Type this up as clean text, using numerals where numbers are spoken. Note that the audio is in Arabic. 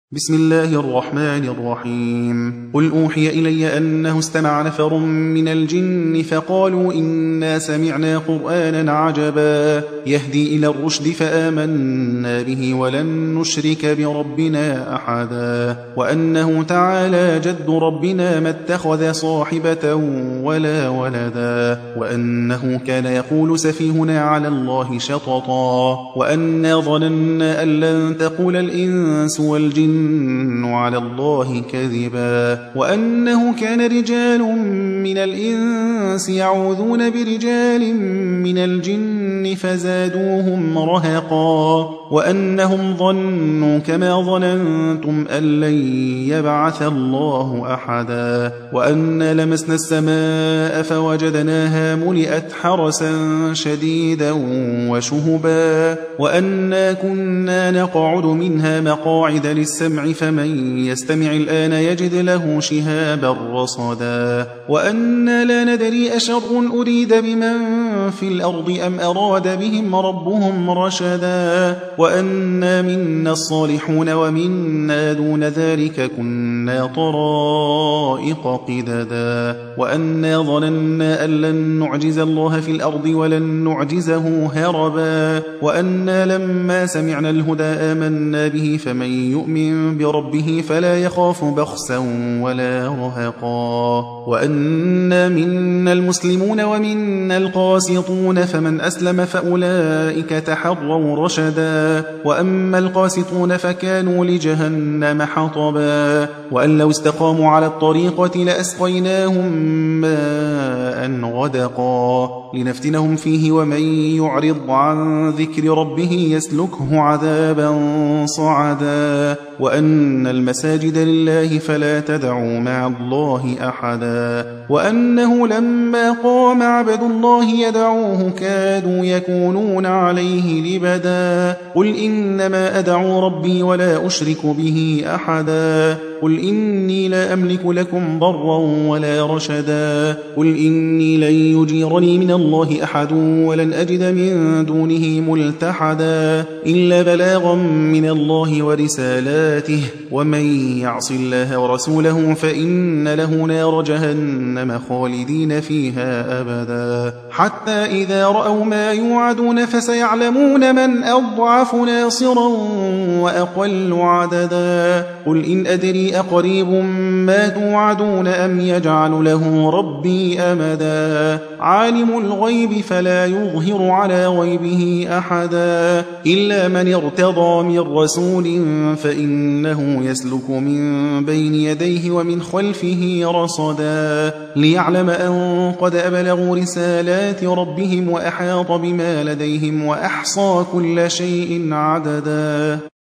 بسم الله الرحمن الرحيم. قل أوحي إلي أنه استمع نفر من الجن فقالوا إنا سمعنا قرآنا عجبا يهدي إلى الرشد فآمنا به ولن نشرك بربنا أحدا وأنه تعالى جد ربنا ما اتخذ صاحبة ولا ولدا وأنه كان يقول سفيهنا على الله شططا وأنا ظننا أن لن تقول الإنس والجن على الله كذبا وأنه كان رجال من الإنس يعوذون برجال من الجن فزادوهم رهقا وأنهم ظنوا كما ظننتم أن لن يبعث الله أحدا وأنا لمسنا السماء فوجدناها ملئت حرسا شديدا وشهبا وأنا كنا نقعد منها مقاعد للسمع فمن يستمع الآن يجد له شهابا رصدا وأنا لا ندري أشر أريد بمن في الأرض أم أراد بهم ربهم رشدا وأنا منا الصالحون ومنا دون ذلك كنا طرائق قددا وأنا ظننا أن لن نعجز الله في الأرض ولن نعجزه هربا وأنا لما سمعنا الهدى آمنا به فمن يؤمن بربه فلا يخاف بخسا ولا رهقا وأنا منا المسلمون ومنا القاسطون فمن أسلم فأولئك تحروا رشدا وأما القاسطون فكانوا لجهنم حطبا وأن لو استقاموا على الطريقة لأسقيناهم ماء غدقا لنفتنهم فيه ومن يعرض عن ذكر ربه يسلكه عذابا صعدا وأن المساجد لله فلا تدعوا مع الله أحدا وأنه لما قام عبد الله يدعوه كادوا يكونون عليه لبدا قل إنما أدعو ربي ولا أشرك به أحدا قل إني لا أملك لكم ضرا ولا رشدا قل إني لن يجيرني من الله أحد ولن أجد من دونه ملتحدا إلا بلاغا من الله ورسالاته ومن يعص الله ورسوله فإن له نار جهنم خالدين فيها أبدا حتى إذا رأوا ما يوعدون فسيعلمون من أضعف ناصرا وأقل عددا قل إن أدري أقريب ما توعدون أم يجعل له ربي أمدا عالم الغيب فلا يظهر على غيبه أحدا إلا من ارتضى من رسول فإنه يسلك من بين يديه ومن خلفه رصدا ليعلم أن قد أبلغوا رسالات ربهم وأحاط بما لديهم وأحصى كل شيء عددا.